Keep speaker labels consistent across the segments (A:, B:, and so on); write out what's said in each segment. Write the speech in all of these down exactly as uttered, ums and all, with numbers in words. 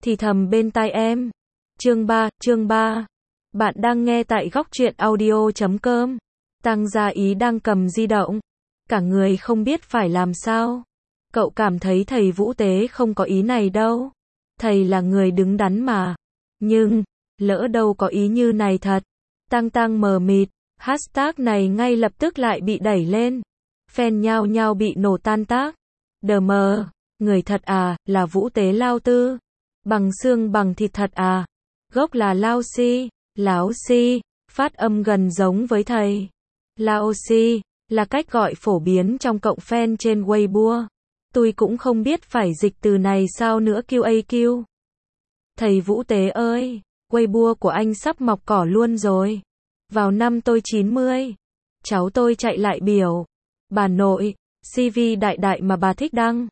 A: thì thầm bên tai em. Chương ba, chương ba. Bạn đang nghe tại góc truyện audio chấm com. Tăng Gia Ý đang cầm di động. Cả người không biết phải làm sao. Cậu cảm thấy thầy Vũ Tế không có ý này đâu. Thầy là người đứng đắn mà. Nhưng, lỡ đâu có ý như này thật. Tăng Tăng mờ mịt. Hashtag này ngay lập tức lại bị đẩy lên. Fan nhao nhao bị nổ tan tác. Đờ mờ. Người thật à, là Vũ Tế Lao Tư. Bằng xương bằng thịt thật à. Gốc là Lao Si. Láo Si. Phát âm gần giống với thầy. Lao Si. Là cách gọi phổ biến trong cộng fan trên Weibo. Tôi cũng không biết phải dịch từ này sao nữa quy a quy. Thầy Vũ Tế ơi, Weibo của anh sắp mọc cỏ luôn rồi. Vào năm tôi chín mươi, cháu tôi chạy lại biểu. Bà nội, xê vê đại đại mà bà thích đăng.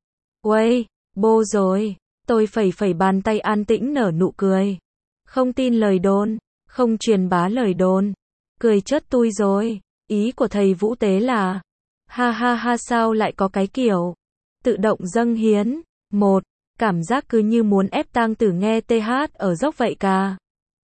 A: Weibo rồi. Tôi phẩy phẩy bàn tay an tĩnh nở nụ cười. Không tin lời đồn, không truyền bá lời đồn. Cười chớt tui rồi. Ý của thầy Vũ Tế là, ha ha ha sao lại có cái kiểu tự động dâng hiến. Một, cảm giác cứ như muốn ép tang tử nghe tê hát ở dốc vậy cả.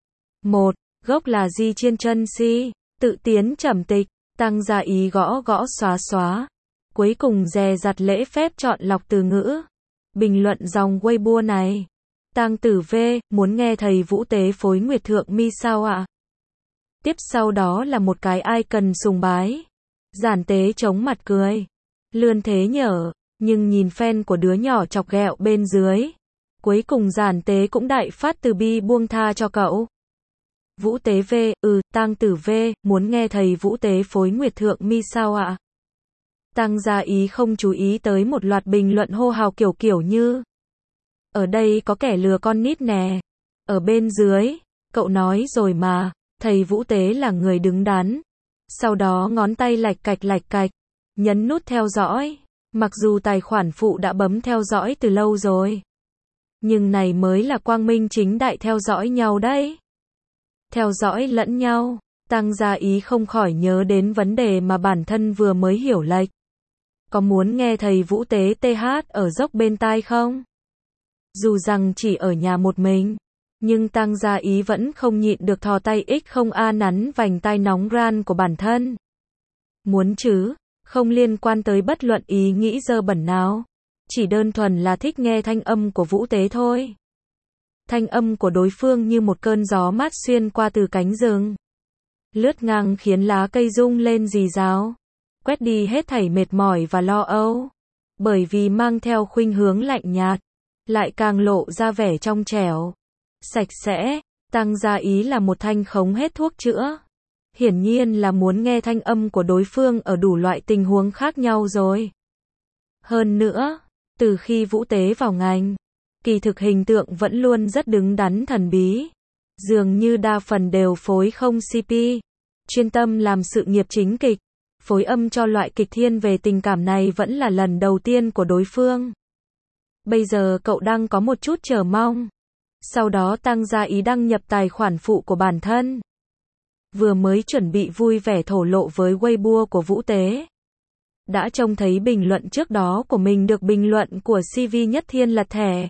A: Một, gốc là Di Chiên Chân Si, tự tiến trầm tịch, Tăng Gia Ý gõ gõ xóa xóa. Cuối cùng dè dặt lễ phép chọn lọc từ ngữ. Bình luận dòng Weibo này. Tang tử V, muốn nghe thầy Vũ Tế phối Nguyệt Thượng Mi sao ạ? Tiếp sau đó là một cái icon sùng bái. Giản Tế chống mặt cười. Lươn thế nhở, nhưng nhìn fan của đứa nhỏ chọc ghẹo bên dưới. Cuối cùng Giản Tế cũng đại phát từ bi buông tha cho cậu. Vũ Tế V, ừ, Tang tử V, muốn nghe thầy Vũ Tế phối Nguyệt Thượng Mi sao ạ? Tăng Gia Ý không chú ý tới một loạt bình luận hô hào kiểu kiểu như. Ở đây có kẻ lừa con nít nè. Ở bên dưới, cậu nói rồi mà. Thầy Vũ Tế là người đứng đắn. Sau đó ngón tay lạch cạch lạch cạch. Nhấn nút theo dõi. Mặc dù tài khoản phụ đã bấm theo dõi từ lâu rồi. Nhưng này mới là quang minh chính đại theo dõi nhau đấy. Theo dõi lẫn nhau. Tăng Gia Ý không khỏi nhớ đến vấn đề mà bản thân vừa mới hiểu lệch. Có muốn nghe thầy Vũ Tế tê hát ở dốc bên tai không? Dù rằng chỉ ở nhà một mình. Nhưng Tăng Gia Ý vẫn không nhịn được thò tay x không a nắn vành tai nóng ran của bản thân. Muốn chứ, không liên quan tới bất luận ý nghĩ dơ bẩn nào. Chỉ đơn thuần là thích nghe thanh âm của Vũ Tế thôi. Thanh âm của đối phương như một cơn gió mát xuyên qua từ cánh rừng. Lướt ngang khiến lá cây rung lên rì rào. Quét đi hết thảy mệt mỏi và lo âu. Bởi vì mang theo khuynh hướng lạnh nhạt. Lại càng lộ ra vẻ trong trẻo. Sạch sẽ. Tăng Gia Ý là một thanh khống hết thuốc chữa. Hiển nhiên là muốn nghe thanh âm của đối phương ở đủ loại tình huống khác nhau rồi. Hơn nữa, từ khi Vũ Tế vào ngành, kỳ thực hình tượng vẫn luôn rất đứng đắn thần bí. Dường như đa phần đều phối không xê pê. Chuyên tâm làm sự nghiệp chính kịch. Phối âm cho loại kịch thiên về tình cảm này vẫn là lần đầu tiên của đối phương. Bây giờ cậu đang có một chút chờ mong. Sau đó Tăng Gia Ý đăng nhập tài khoản phụ của bản thân. Vừa mới chuẩn bị vui vẻ thổ lộ với Weibo của Vũ Tế. Đã trông thấy bình luận trước đó của mình được bình luận của xê vê Nhất Thiên lật thẻ.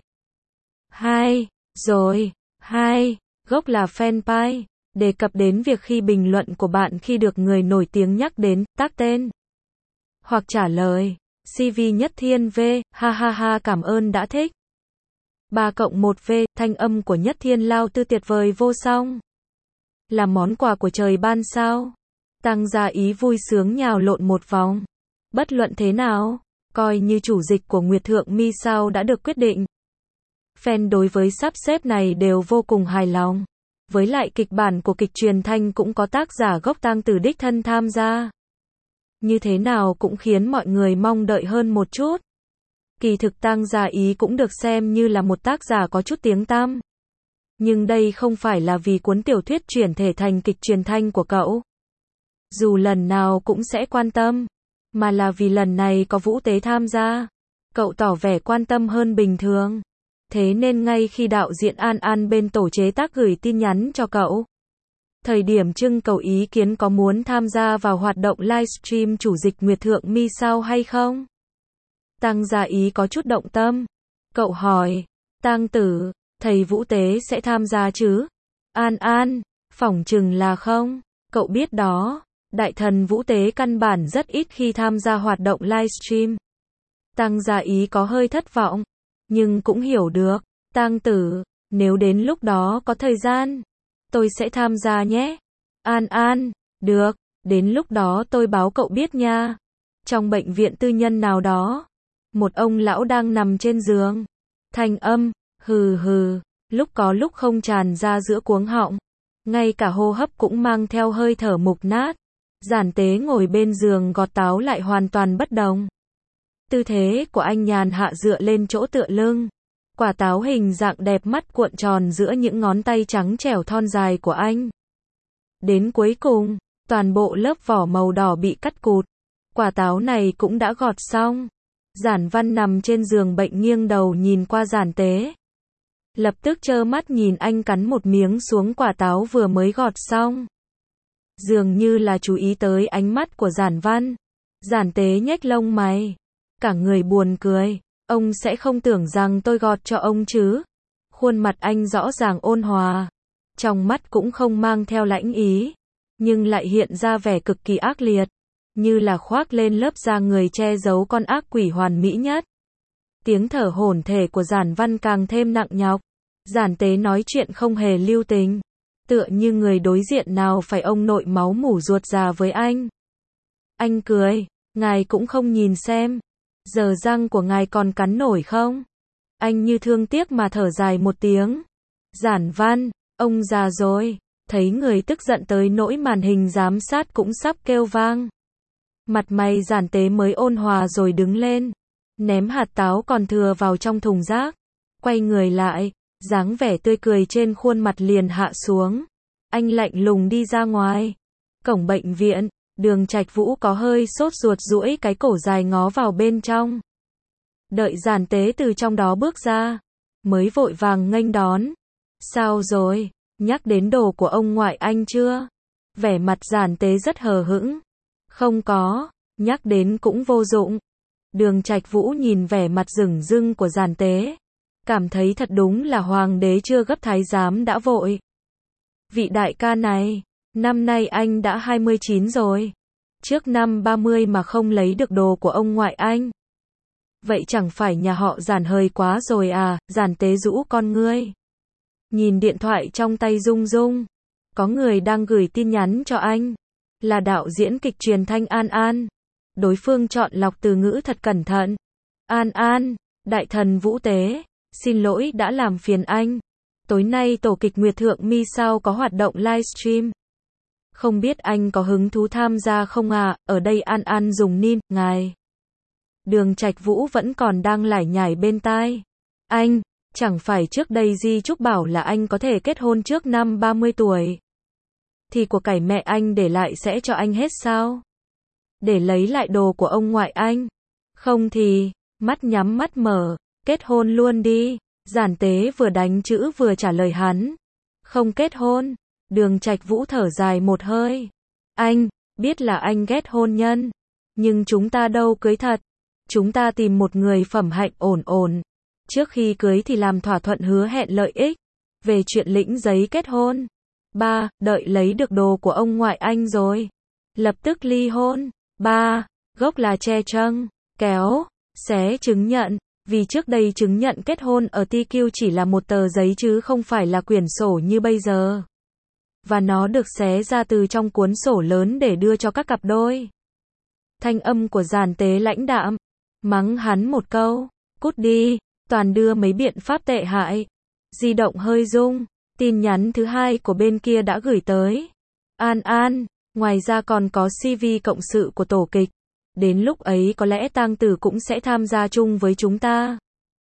A: Hai, rồi, hai, gốc là fanpage. Đề cập đến việc khi bình luận của bạn khi được người nổi tiếng nhắc đến, tag tên. Hoặc trả lời, xê vê Nhất Thiên V, ha ha ha cảm ơn đã thích. ba cộng một V, thanh âm của Nhất Thiên Lao Tư tuyệt vời vô song. Là món quà của trời ban sao. Tăng Gia Ý vui sướng nhào lộn một vòng. Bất luận thế nào, coi như chủ dịch của Nguyệt Thượng Mi sao đã được quyết định. Fan đối với sắp xếp này đều vô cùng hài lòng. Với lại kịch bản của kịch truyền thanh cũng có tác giả gốc Tang tử đích thân tham gia. Như thế nào cũng khiến mọi người mong đợi hơn một chút. Kỳ thực Tăng Gia Ý cũng được xem như là một tác giả có chút tiếng tăm. Nhưng đây không phải là vì cuốn tiểu thuyết chuyển thể thành kịch truyền thanh của cậu. Dù lần nào cũng sẽ quan tâm. Mà là vì lần này có Vũ Tế tham gia. Cậu tỏ vẻ quan tâm hơn bình thường. Thế nên ngay khi đạo diễn An An bên tổ chế tác gửi tin nhắn cho cậu. Thời điểm trưng cầu ý kiến có muốn tham gia vào hoạt động livestream chủ dịch Nguyệt Thượng Mi sao hay không? Tăng Gia Ý có chút động tâm. Cậu hỏi, Tăng tử, thầy Vũ Tế sẽ tham gia chứ? An An, phỏng chừng là không. Cậu biết đó, đại thần Vũ Tế căn bản rất ít khi tham gia hoạt động livestream. Tăng Gia Ý có hơi thất vọng, nhưng cũng hiểu được. Tang tử, nếu đến lúc đó có thời gian, tôi sẽ tham gia nhé. An An, được, đến lúc đó tôi báo cậu biết nha. Trong bệnh viện tư nhân nào đó, một ông lão đang nằm trên giường. Thanh âm, hừ hừ, lúc có lúc không tràn ra giữa cuống họng. Ngay cả hô hấp cũng mang theo hơi thở mục nát. Giản Tế ngồi bên giường gọt táo lại hoàn toàn bất đồng. Tư thế của anh nhàn hạ dựa lên chỗ tựa lưng. Quả táo hình dạng đẹp mắt cuộn tròn giữa những ngón tay trắng trẻo thon dài của anh. Đến cuối cùng, toàn bộ lớp vỏ màu đỏ bị cắt cụt. Quả táo này cũng đã gọt xong. Giản Văn nằm trên giường bệnh nghiêng đầu nhìn qua Giản Tế. Lập tức trơ mắt nhìn anh cắn một miếng xuống quả táo vừa mới gọt xong. Dường như là chú ý tới ánh mắt của Giản Văn. Giản Tế nhếch lông mày. Cả người buồn cười. Ông sẽ không tưởng rằng tôi gọt cho ông chứ. Khuôn mặt anh rõ ràng ôn hòa. Trong mắt cũng không mang theo lãnh ý. Nhưng lại hiện ra vẻ cực kỳ ác liệt. Như là khoác lên lớp da người che giấu con ác quỷ hoàn mỹ nhất. Tiếng thở hổn thể của Giản Văn càng thêm nặng nhọc. Giản Tế nói chuyện không hề lưu tình. Tựa như người đối diện nào phải ông nội máu mủ ruột già với anh. Anh cười, ngài cũng không nhìn xem. Giờ răng của ngài còn cắn nổi không? Anh như thương tiếc mà thở dài một tiếng. Giản Văn, ông già rồi. Thấy người tức giận tới nỗi màn hình giám sát cũng sắp kêu vang. Mặt mày Giản Tế mới ôn hòa rồi đứng lên. Ném hạt táo còn thừa vào trong thùng rác. Quay người lại, dáng vẻ tươi cười trên khuôn mặt liền hạ xuống. Anh lạnh lùng đi ra ngoài. Cổng bệnh viện, Đường Trạch Vũ có hơi sốt ruột duỗi cái cổ dài ngó vào bên trong. Đợi Giản Tế từ trong đó bước ra, mới vội vàng nghênh đón. Sao rồi, nhắc đến đồ của ông ngoại anh chưa? Vẻ mặt Giản Tế rất hờ hững. Không có, nhắc đến cũng vô dụng. Đường Trạch Vũ nhìn vẻ mặt rừng rưng của Giản Tế. Cảm thấy thật đúng là hoàng đế chưa gấp thái giám đã vội. Vị đại ca này, năm nay anh đã hai mươi chín rồi. Trước năm ba mươi mà không lấy được đồ của ông ngoại anh. Vậy chẳng phải nhà họ Giản hơi quá rồi à? Giản Tế rũ con ngươi. Nhìn điện thoại trong tay rung rung. Có người đang gửi tin nhắn cho anh. Là đạo diễn kịch truyền thanh An An. Đối phương chọn lọc từ ngữ thật cẩn thận. An An, đại thần Vũ Tế, xin lỗi đã làm phiền anh. Tối nay tổ kịch Nguyệt Thượng Mi Sao có hoạt động livestream. Không biết anh có hứng thú tham gia không à? Ở đây An An dùng nin, ngài. Đường Trạch Vũ vẫn còn đang lải nhải bên tai. Anh, chẳng phải trước đây Di Trúc bảo là anh có thể kết hôn trước năm ba mươi tuổi. Thì của cải mẹ anh để lại sẽ cho anh hết sao? Để lấy lại đồ của ông ngoại anh. Không thì, mắt nhắm mắt mở, kết hôn luôn đi. Giản Tế vừa đánh chữ vừa trả lời hắn. Không kết hôn. Đường Trạch Vũ thở dài một hơi. Anh, biết là anh ghét hôn nhân. Nhưng chúng ta đâu cưới thật. Chúng ta tìm một người phẩm hạnh ổn ổn. Trước khi cưới thì làm thỏa thuận hứa hẹn lợi ích. Về chuyện lĩnh giấy kết hôn. Ba, đợi lấy được đồ của ông ngoại anh rồi. Lập tức ly hôn. Ba, gốc là che trăng, kéo, xé chứng nhận. Vì trước đây chứng nhận kết hôn ở tê quy chỉ là một tờ giấy chứ không phải là quyển sổ như bây giờ. Và nó được xé ra từ trong cuốn sổ lớn để đưa cho các cặp đôi. Thanh âm của Giản Tế lãnh đạm. Mắng hắn một câu. Cút đi, toàn đưa mấy biện pháp tệ hại. Di động hơi rung. Tin nhắn thứ hai của bên kia đã gửi tới. An An, ngoài ra còn có xê vê cộng sự của tổ kịch. Đến lúc ấy có lẽ Tang Tử cũng sẽ tham gia chung với chúng ta.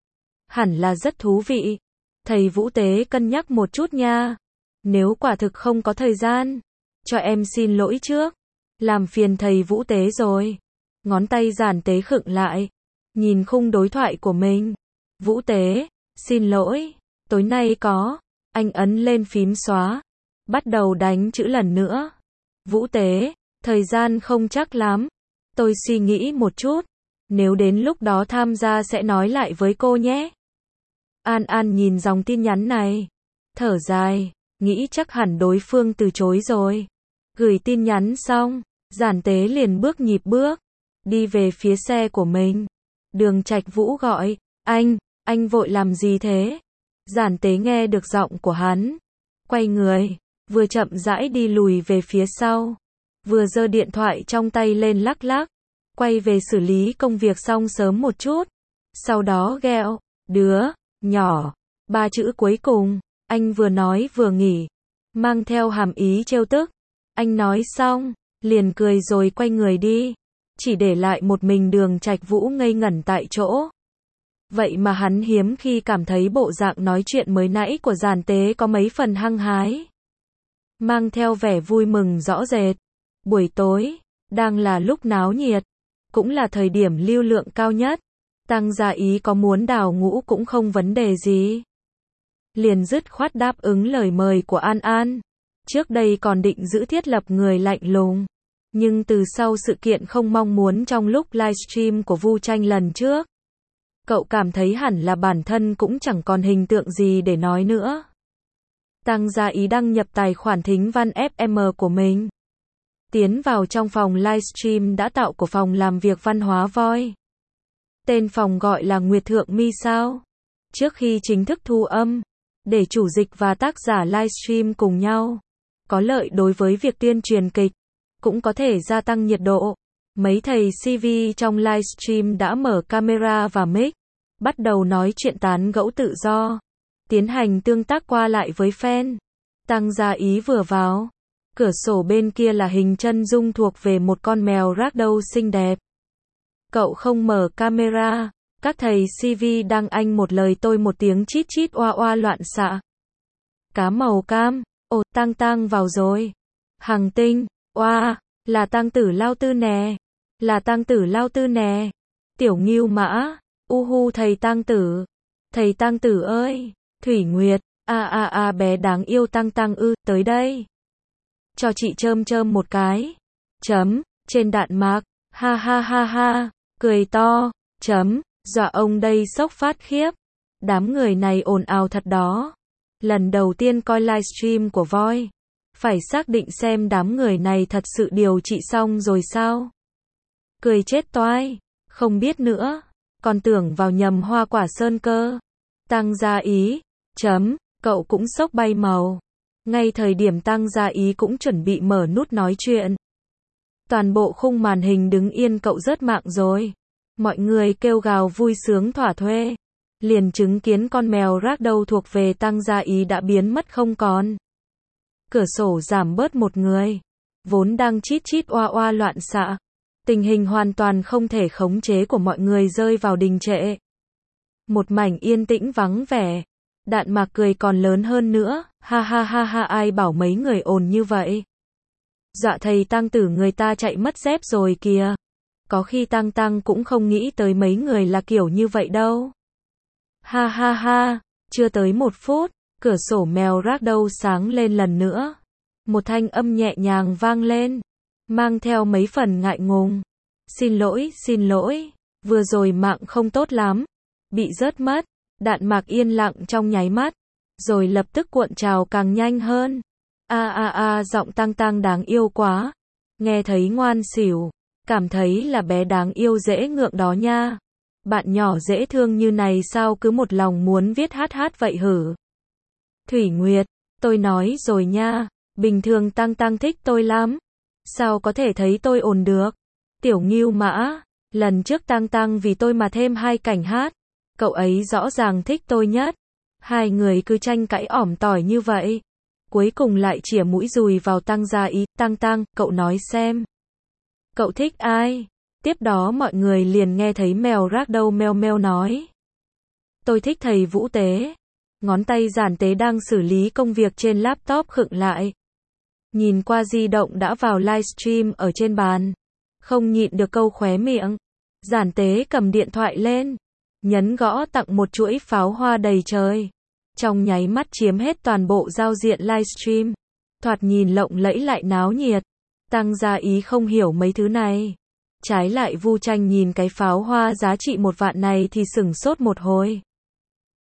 A: Hẳn là rất thú vị. Thầy Vũ Tế cân nhắc một chút nha. Nếu quả thực không có thời gian, cho em xin lỗi trước. Làm phiền thầy Vũ Tế rồi. Ngón tay Giản Tế khựng lại. Nhìn khung đối thoại của mình. Vũ Tế, xin lỗi. Tối nay có. Anh ấn lên phím xóa. Bắt đầu đánh chữ lần nữa. Vũ Tế, thời gian không chắc lắm. Tôi suy nghĩ một chút. Nếu đến lúc đó tham gia sẽ nói lại với cô nhé. An An nhìn dòng tin nhắn này, thở dài, nghĩ chắc hẳn đối phương từ chối rồi. Gửi tin nhắn xong, Giản Tế liền bước nhịp bước, đi về phía xe của mình. Đường Trạch Vũ gọi, anh, anh vội làm gì thế? Giản Tế nghe được giọng của hắn, quay người, vừa chậm rãi đi lùi về phía sau, vừa giơ điện thoại trong tay lên lắc lắc, quay về xử lý công việc xong sớm một chút. Sau đó ghẹo, đứa nhỏ, ba chữ cuối cùng, anh vừa nói vừa nghỉ, mang theo hàm ý trêu tức. Anh nói xong, liền cười rồi quay người đi, chỉ để lại một mình Đường Trạch Vũ ngây ngẩn tại chỗ. Vậy mà hắn hiếm khi cảm thấy bộ dạng nói chuyện mới nãy của Giản Tế có mấy phần hăng hái, mang theo vẻ vui mừng rõ rệt. Buổi tối, đang là lúc náo nhiệt, cũng là thời điểm lưu lượng cao nhất. Tăng Gia Ý có muốn đào ngũ cũng không vấn đề gì, liền dứt khoát đáp ứng lời mời của An An. Trước đây còn định giữ thiết lập người lạnh lùng, nhưng từ sau sự kiện không mong muốn trong lúc livestream của Vu Tranh lần trước, cậu cảm thấy hẳn là bản thân cũng chẳng còn hình tượng gì để nói nữa. Tăng Gia Ý đăng nhập tài khoản thính văn ép em của mình, tiến vào trong phòng livestream đã tạo của phòng làm việc văn hóa voi. Tên phòng gọi là Nguyệt Thượng Mi sao. Trước khi chính thức thu âm, để chủ dịch và tác giả livestream cùng nhau, có lợi đối với việc tuyên truyền kịch, cũng có thể gia tăng nhiệt độ. Mấy thầy xê vê trong livestream đã mở camera và mic, bắt đầu nói chuyện tán gẫu tự do, tiến hành tương tác qua lại với fan. Tăng Gia Ý vừa vào, cửa sổ bên kia là hình chân dung thuộc về một con mèo ragdoll xinh đẹp. Cậu không mở camera, các thầy xê vê đang anh một lời tôi một tiếng chít chít oa oa loạn xạ. Cá màu cam, ồ, Tăng Tăng vào rồi. Hằng Tinh, oa, là Tăng Tử Lao Tư nè, là Tăng Tử Lao Tư nè. Tiểu Ngưu Mã, u hu thầy Tăng Tử, thầy Tăng Tử ơi. Thủy Nguyệt, a a a bé đáng yêu Tăng Tăng ư, tới đây. Cho chị chơm chơm một cái. Chấm, trên đạn mạc, ha ha ha ha, cười to, chấm, dọa ông đây sốc phát khiếp. Đám người này ồn ào thật đó. Lần đầu tiên coi livestream của Voi, phải xác định xem đám người này thật sự điều trị xong rồi sao. Cười chết toai, không biết nữa, còn tưởng vào nhầm Hoa Quả Sơn cơ. Tăng Gia Ý, chấm, cậu cũng sốc bay màu. Ngay thời điểm Tăng Gia Ý cũng chuẩn bị mở nút nói chuyện, toàn bộ khung màn hình đứng yên cậu rớt mạng rồi. Mọi người kêu gào vui sướng thỏa thuê, liền chứng kiến con mèo ragdoll thuộc về Tăng Gia Ý đã biến mất không còn. Cửa sổ giảm bớt một người, vốn đang chít chít oa oa loạn xạ. Tình hình hoàn toàn không thể khống chế của mọi người rơi vào đình trệ. Một mảnh yên tĩnh vắng vẻ. Đạn mạc cười còn lớn hơn nữa, ha ha ha ha, ai bảo mấy người ồn như vậy. Dọa thầy Tăng Tử người ta chạy mất dép rồi kìa. Có khi Tăng Tăng cũng không nghĩ tới mấy người là kiểu như vậy đâu. Ha ha ha, chưa tới một phút, cửa sổ mèo ragdoll sáng lên lần nữa. Một thanh âm nhẹ nhàng vang lên, mang theo mấy phần ngại ngùng. Xin lỗi, xin lỗi, vừa rồi mạng không tốt lắm, bị rớt mất. Đạn mạc yên lặng trong nháy mắt, rồi lập tức cuộn trào càng nhanh hơn. A a a, giọng Tăng Tăng đáng yêu quá. Nghe thấy ngoan xỉu, cảm thấy là bé đáng yêu dễ ngượng đó nha. Bạn nhỏ dễ thương như này sao cứ một lòng muốn viết hát hát vậy hử? Thủy Nguyệt, tôi nói rồi nha, bình thường Tăng Tăng thích tôi lắm. Sao có thể thấy tôi ồn được? Tiểu Ngưu Mã, lần trước Tăng Tăng vì tôi mà thêm hai cảnh hát. Cậu ấy rõ ràng thích tôi nhất. Hai người cứ tranh cãi ỏm tỏi như vậy. Cuối cùng lại chĩa mũi dùi vào Tăng Gia Ý. Tăng Tăng, cậu nói xem. Cậu thích ai? Tiếp đó mọi người liền nghe thấy mèo ragdoll meo meo nói. Tôi thích thầy Vũ Tế. Ngón tay Giản Tế đang xử lý công việc trên laptop khựng lại. Nhìn qua di động đã vào livestream ở trên bàn. Không nhịn được câu khóe miệng. Giản Tế cầm điện thoại lên, nhấn gõ tặng một chuỗi pháo hoa đầy trời. Trong nháy mắt chiếm hết toàn bộ giao diện livestream. Thoạt nhìn lộng lẫy lại náo nhiệt. Tăng Gia Ý không hiểu mấy thứ này. Trái lại Vu Tranh nhìn cái pháo hoa giá trị một vạn này thì sửng sốt một hồi.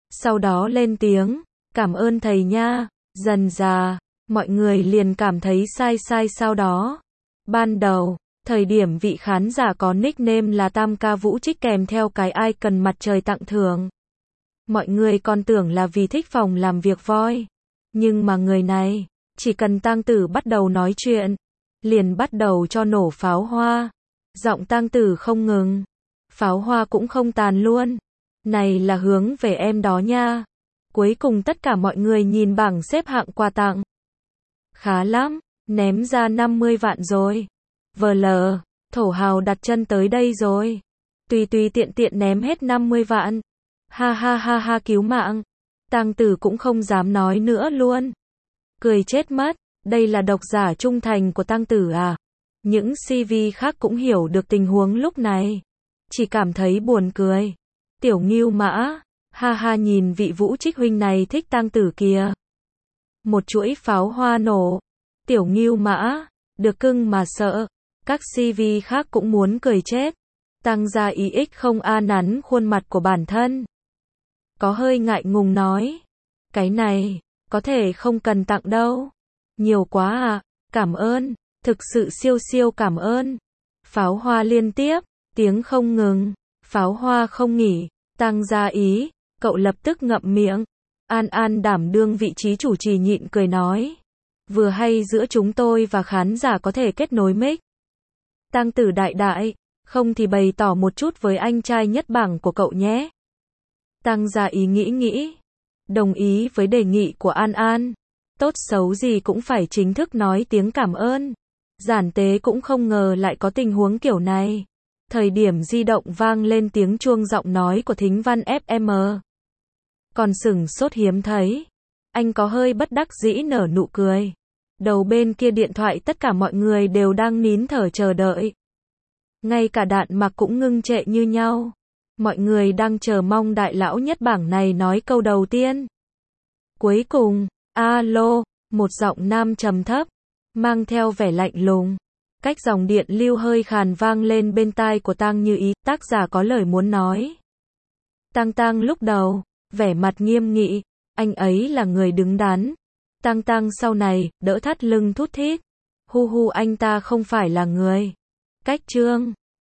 A: Sau đó lên tiếng, cảm ơn thầy nha. Dần dà, mọi người liền cảm thấy sai sai sau đó. Ban đầu, thời điểm vị khán giả có nickname là Tam Ca Vũ Trích kèm theo cái icon mặt trời tặng thưởng. Mọi người còn tưởng là vì thích phòng làm việc voi. Nhưng mà người này, chỉ cần tang tử bắt đầu nói chuyện, liền bắt đầu cho nổ pháo hoa. Giọng tang tử không ngừng, pháo hoa cũng không tàn luôn. Này là hướng về em đó nha. Cuối cùng tất cả mọi người nhìn bảng xếp hạng quà tặng. Khá lắm, ném ra năm mươi vạn rồi. vê lờ, thổ hào đặt chân tới đây rồi. Tùy tùy tiện tiện ném hết năm mươi vạn. Ha ha ha ha cứu mạng. Tang tử cũng không dám nói nữa luôn. Cười chết mất, đây là độc giả trung thành của tang tử à? Những xê vê khác cũng hiểu được tình huống lúc này. Chỉ cảm thấy buồn cười. Tiểu Ngưu Mã, ha ha nhìn vị Vũ Trích huynh này thích tang tử kìa. Một chuỗi pháo hoa nổ. Tiểu Ngưu Mã, được cưng mà sợ. Các xê vê khác cũng muốn cười chết. Tăng Gia Ý ích không a nắn khuôn mặt của bản thân. Có hơi ngại ngùng nói. Cái này, có thể không cần tặng đâu. Nhiều quá à, cảm ơn, thực sự siêu siêu cảm ơn. Pháo hoa liên tiếp, tiếng không ngừng, pháo hoa không nghỉ. Tăng Gia Ý, cậu lập tức ngậm miệng. An An đảm đương vị trí chủ trì nhịn cười nói. Vừa hay giữa chúng tôi và khán giả có thể kết nối mic. Tang tử đại đại, không thì bày tỏ một chút với anh trai nhất bảng của cậu nhé. Tăng Gia Ý nghĩ nghĩ, đồng ý với đề nghị của An An. Tốt xấu gì cũng phải chính thức nói tiếng cảm ơn. Giản tế cũng không ngờ lại có tình huống kiểu này. Thời điểm di động vang lên tiếng chuông giọng nói của Thính Văn ép em. Còn sửng sốt hiếm thấy. Anh có hơi bất đắc dĩ nở nụ cười. Đầu bên kia điện thoại tất cả mọi người đều đang nín thở chờ đợi. Ngay cả Đạn Mặc cũng ngưng trệ như nhau. Mọi người đang chờ mong đại lão nhất bảng này nói câu đầu tiên. Cuối cùng, alo, một giọng nam trầm thấp, mang theo vẻ lạnh lùng. Cách dòng điện lưu hơi khàn vang lên bên tai của Tang Như Ý, tác giả có lời muốn nói. Tang Tang lúc đầu, vẻ mặt nghiêm nghị, anh ấy là người đứng đắn. Tang Tang sau này, đỡ thắt lưng thút thít. Hu hu anh ta không phải là người. Cách chương.